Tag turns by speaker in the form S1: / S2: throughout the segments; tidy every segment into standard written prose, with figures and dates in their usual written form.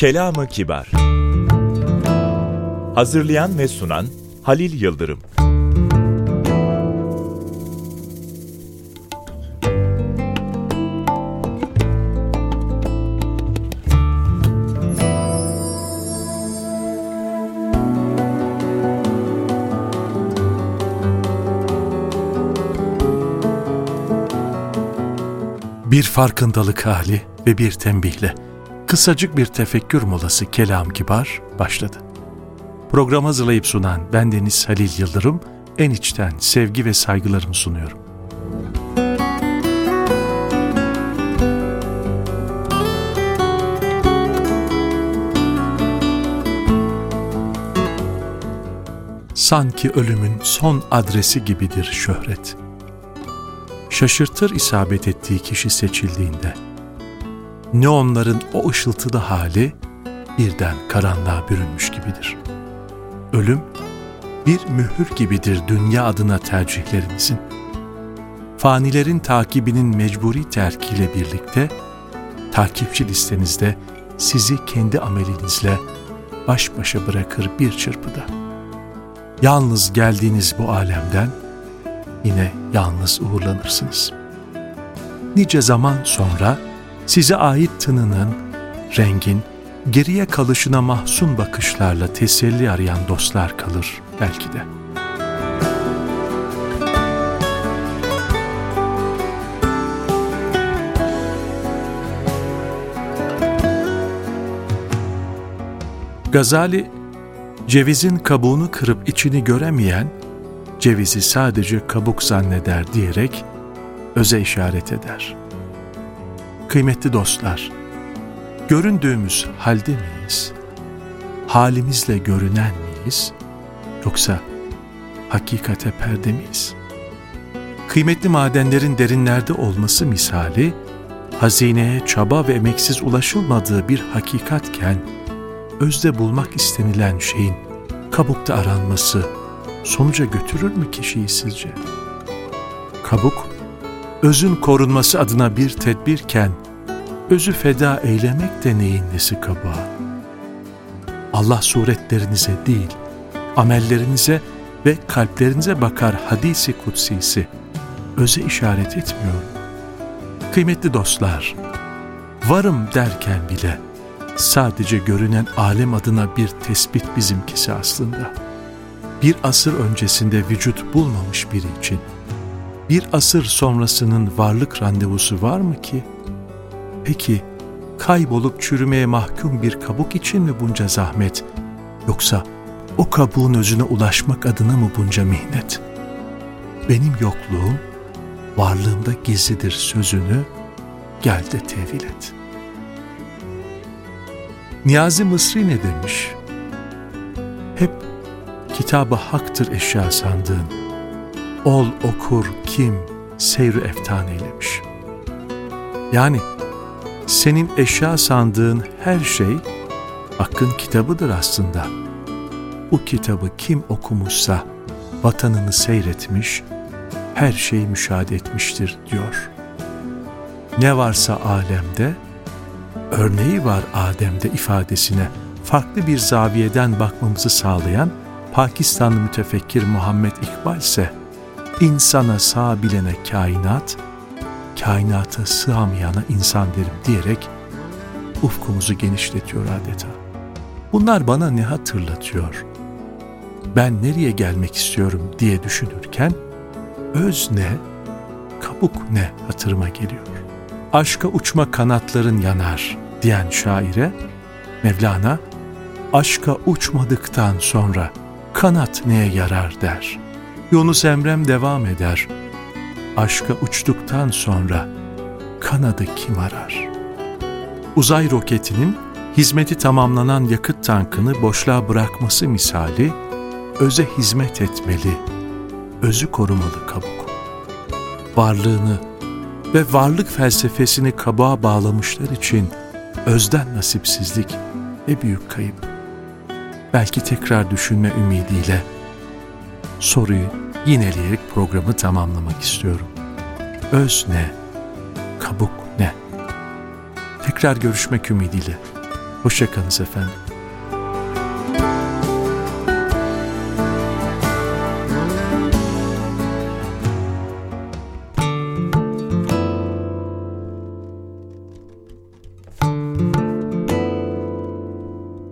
S1: Kelam-ı Kibar. Hazırlayan ve sunan Halil Yıldırım.
S2: Bir farkındalık hali ve bir tembihle kısacık bir tefekkür molası Kelam-ı Kibar başladı. Programı hazırlayıp sunan bendeniz Halil Yıldırım, en içten sevgi ve saygılarımı sunuyorum. Sanki ölümün son adresi gibidir şöhret. Şaşırtır isabet ettiği kişi seçildiğinde. Neonların o ışıltılı hali birden karanlığa bürünmüş gibidir. Ölüm bir mühür gibidir dünya adına tercihlerinizin. Fanilerin takibinin mecburi terkiyle birlikte takipçi listenizde sizi kendi amelinizle baş başa bırakır bir çırpıda. Yalnız geldiğiniz bu alemden yine yalnız uğurlanırsınız. Nice zaman sonra size ait tınının, rengin, geriye kalışına mahzun bakışlarla teselli arayan dostlar kalır belki de. Gazali, cevizin kabuğunu kırıp içini göremeyen, cevizi sadece kabuk zanneder diyerek öze işaret eder. Kıymetli dostlar, göründüğümüz halde miyiz? Halimizle görünen miyiz? Yoksa hakikate perde miyiz? Kıymetli madenlerin derinlerde olması misali, hazineye çaba ve emeksiz ulaşılmadığı bir hakikatken, özde bulmak istenilen şeyin kabukta aranması sonuca götürür mü kişiyi sizce? Kabuk, özün korunması adına bir tedbirken, özü feda eylemek de neyin nesi kabağı? Allah suretlerinize değil, amellerinize ve kalplerinize bakar hadisi kutsisi, öze işaret etmiyor. Kıymetli dostlar, varım derken bile sadece görünen alem adına bir tespit bizimkisi aslında. Bir asır öncesinde vücut bulmamış biri için, bir asır sonrasının varlık randevusu var mı ki? Peki, kaybolup çürümeye mahkum bir kabuk için mi bunca zahmet? Yoksa o kabuğun özüne ulaşmak adına mı bunca mihnet? Benim yokluğum, varlığımda gizlidir sözünü, gel de tevil et. Niyazi Mısri ne demiş? Hep kitab-ı haktır eşya sandığın, ol okur kim seyr-i eftan eylemiş. Yani senin eşya sandığın her şey Hakk'ın kitabıdır aslında. Bu kitabı kim okumuşsa vatanını seyretmiş, her şeyi müşahede etmiştir diyor. Ne varsa alemde, örneği var Adem'de ifadesine farklı bir zaviyeden bakmamızı sağlayan Pakistanlı mütefekkir Muhammed İkbal ise insana sığabilene kainat, kainata sığamayana insan derim diyerek ufkumuzu genişletiyor adeta. Bunlar bana ne hatırlatıyor? Ben nereye gelmek istiyorum diye düşünürken öz ne, kabuk ne hatırıma geliyor. Aşka uçma kanatların yanar diyen şaire Mevlana, aşka uçmadıktan sonra kanat neye yarar der. Yunus Emre'm devam eder. Aşka uçtuktan sonra kanadı kim arar? Uzay roketinin hizmeti tamamlanan yakıt tankını boşluğa bırakması misali, öze hizmet etmeli, özü korumalı kabuk. Varlığını ve varlık felsefesini kabuğa bağlamışlar için özden nasipsizlik ve büyük kayıp. Belki tekrar düşünme ümidiyle soruyu yineleyerek programı tamamlamak istiyorum. Öz ne? Kabuk ne? Tekrar görüşmek ümidiyle. Hoşça kalınız efendim.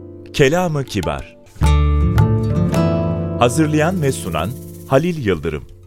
S1: Kelamı Kibar. Hazırlayan ve sunan Halil Yıldırım.